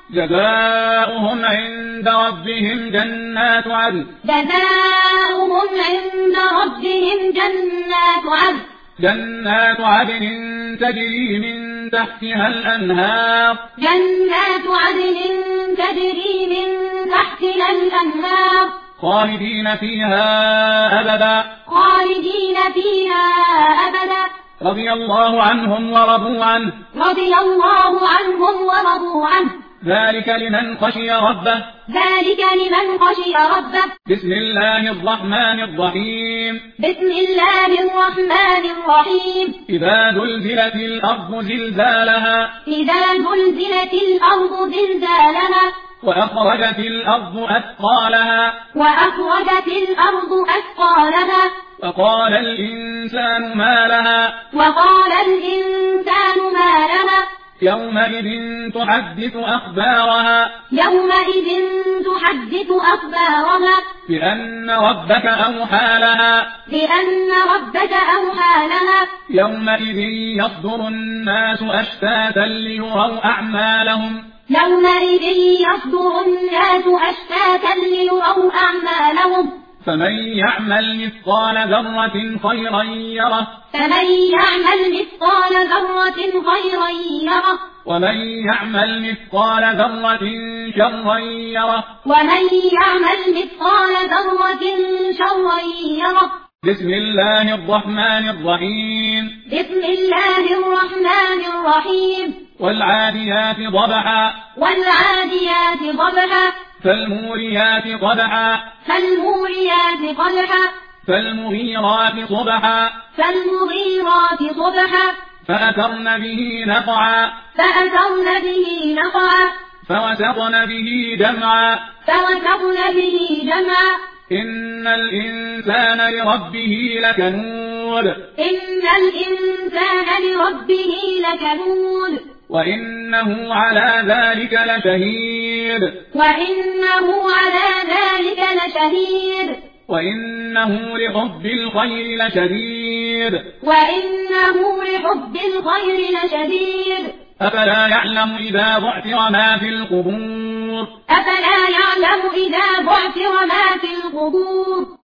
جزاؤهم عند ربهم جنات عدن جنات عدن تجري من تحتها الأنهار خالدين فيها أبدا رضي الله عنهم ورضوا عنه ذلك لمن خشي ربه بسم الله الرحمن الرحيم إذا زلزلت الأرض زلزالها وأخرجت الأرض أثقالها وقال الإنسان ما لها يومئذ تحدث أخبارها بأن ربك أوحى لها يومئذ يصدر الناس أشتاتا ليروا أعمالهم فمن يعمل مثقال ذرة خيرا يره ومن يعمل مثقال ذرة شرا يره بسم الله الرحمن الرحيم والعاديات ضبحا فالموريات قدحا فالمغيرات صبحا فأثرن به نقعا فوسطن به جمعا إن الإنسان لربه لكنود وإنه على ذلك لشهيد وإنه لحب الخير لشديد أفلا يعلم إذا بعثر ما في القبور